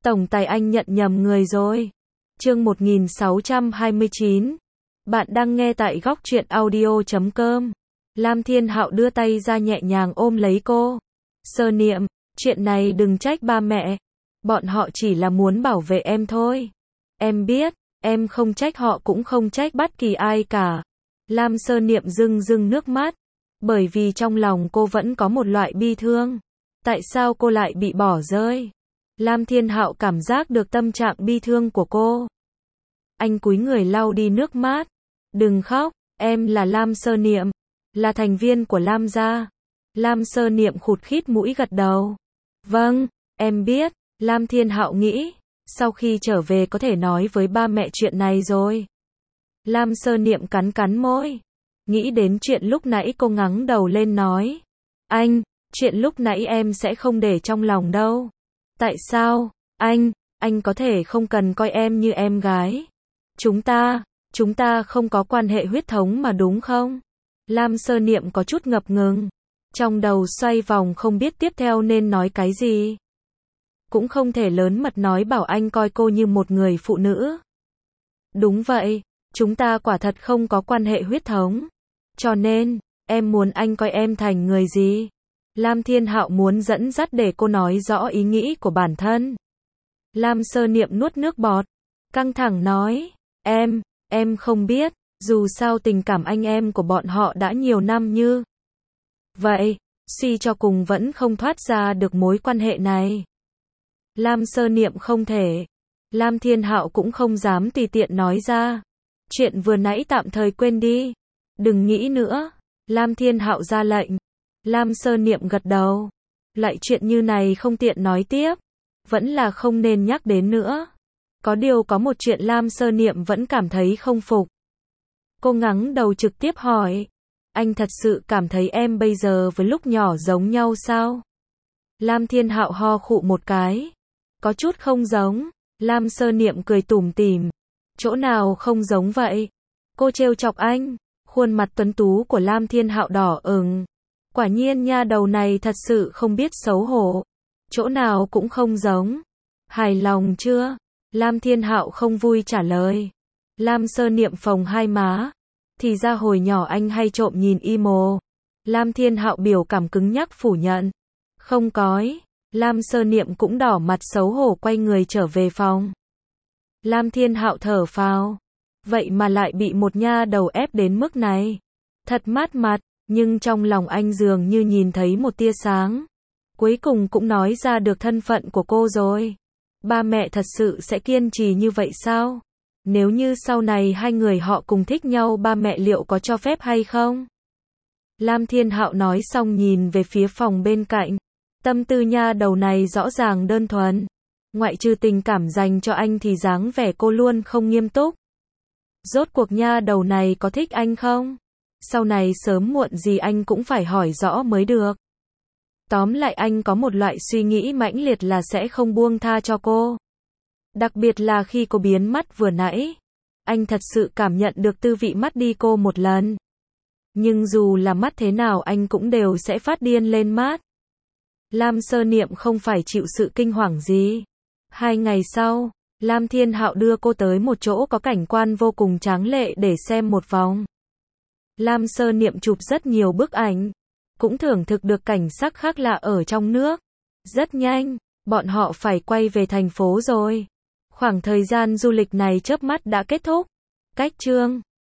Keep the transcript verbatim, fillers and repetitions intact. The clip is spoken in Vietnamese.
Tổng tài anh nhận nhầm người rồi. Chương một nghìn sáu trăm hai mươi chín. Bạn đang nghe tại góc truyện audio chấm com. Lam Thiên Hạo đưa tay ra nhẹ nhàng ôm lấy cô. Sơ Niệm, chuyện này đừng trách ba mẹ. Bọn họ chỉ là muốn bảo vệ em thôi. Em biết, em không trách họ cũng không trách bất kỳ ai cả. Lam Sơ Niệm rưng rưng nước mắt. Bởi vì trong lòng cô vẫn có một loại bi thương. Tại sao cô lại bị bỏ rơi? Lam Thiên Hạo cảm giác được tâm trạng bi thương của cô. Anh cúi người lau đi nước mắt. Đừng khóc, em là Lam Sơ Niệm, là thành viên của Lam gia. Lam Sơ Niệm khụt khít mũi gật đầu. Vâng, em biết. Lam Thiên Hạo nghĩ, sau khi trở về có thể nói với ba mẹ chuyện này rồi. Lam Sơ Niệm cắn cắn môi. Nghĩ đến chuyện lúc nãy cô ngẩng đầu lên nói. Anh, chuyện lúc nãy em sẽ không để trong lòng đâu. Tại sao, anh, anh có thể không cần coi em như em gái. Chúng ta, chúng ta không có quan hệ huyết thống mà đúng không? Lam Sơ Niệm có chút ngập ngừng. Trong đầu xoay vòng không biết tiếp theo nên nói cái gì. Cũng không thể lớn mật nói bảo anh coi cô như một người phụ nữ. Đúng vậy, chúng ta quả thật không có quan hệ huyết thống. Cho nên, em muốn anh coi em thành người gì? Lam Thiên Hạo muốn dẫn dắt để cô nói rõ ý nghĩ của bản thân. Lam Sơ Niệm nuốt nước bọt, căng thẳng nói, em, em không biết, dù sao tình cảm anh em của bọn họ đã nhiều năm như vậy, suy cho cùng vẫn không thoát ra được mối quan hệ này. Lam Sơ Niệm không thể, Lam Thiên Hạo cũng không dám tùy tiện nói ra. Chuyện vừa nãy tạm thời quên đi, đừng nghĩ nữa. Lam Thiên Hạo ra lệnh. Lam Sơ Niệm gật đầu. Lại chuyện như này không tiện nói tiếp, vẫn là không nên nhắc đến nữa. Có điều có một chuyện Lam Sơ Niệm vẫn cảm thấy không phục. Cô ngẩng đầu trực tiếp hỏi, anh thật sự cảm thấy em bây giờ với lúc nhỏ giống nhau sao? Lam Thiên Hạo ho khụ một cái. Có chút không giống. Lam Sơ Niệm cười tủm tỉm. Chỗ nào không giống vậy? Cô trêu chọc anh. Khuôn mặt tuấn tú của Lam Thiên Hạo đỏ ửng. Quả nhiên nha đầu này thật sự không biết xấu hổ. Chỗ nào cũng không giống. Hài lòng chưa? Lam Thiên Hạo không vui trả lời. Lam Sơ Niệm phồng hai má. Thì ra hồi nhỏ anh hay trộm nhìn imo. Lam Thiên Hạo biểu cảm cứng nhắc phủ nhận. Không cói. Lam Sơ Niệm cũng đỏ mặt xấu hổ quay người trở về phòng. Lam Thiên Hạo thở phào. Vậy mà lại bị một nha đầu ép đến mức này. Thật mát mặt, nhưng trong lòng anh dường như nhìn thấy một tia sáng. Cuối cùng cũng nói ra được thân phận của cô rồi. Ba mẹ thật sự sẽ kiên trì như vậy sao? Nếu như sau này hai người họ cùng thích nhau ba mẹ liệu có cho phép hay không? Lam Thiên Hạo nói xong nhìn về phía phòng bên cạnh. Tâm tư nha đầu này rõ ràng đơn thuần. Ngoại trừ tình cảm dành cho anh thì dáng vẻ cô luôn không nghiêm túc. Rốt cuộc nha đầu này có thích anh không? Sau này sớm muộn gì anh cũng phải hỏi rõ mới được. Tóm lại anh có một loại suy nghĩ mãnh liệt là sẽ không buông tha cho cô. Đặc biệt là khi cô biến mất vừa nãy. Anh thật sự cảm nhận được tư vị mất đi cô một lần. Nhưng dù là mắt thế nào anh cũng đều sẽ phát điên lên mắt. Lam Sơ Niệm không phải chịu sự kinh hoàng gì. Hai ngày sau, Lam Thiên Hạo đưa cô tới một chỗ có cảnh quan vô cùng tráng lệ để xem một vòng. Lam Sơ Niệm chụp rất nhiều bức ảnh, cũng thưởng thức được cảnh sắc khác lạ ở trong nước. Rất nhanh, bọn họ phải quay về thành phố rồi. Khoảng thời gian du lịch này chớp mắt đã kết thúc. Cách chương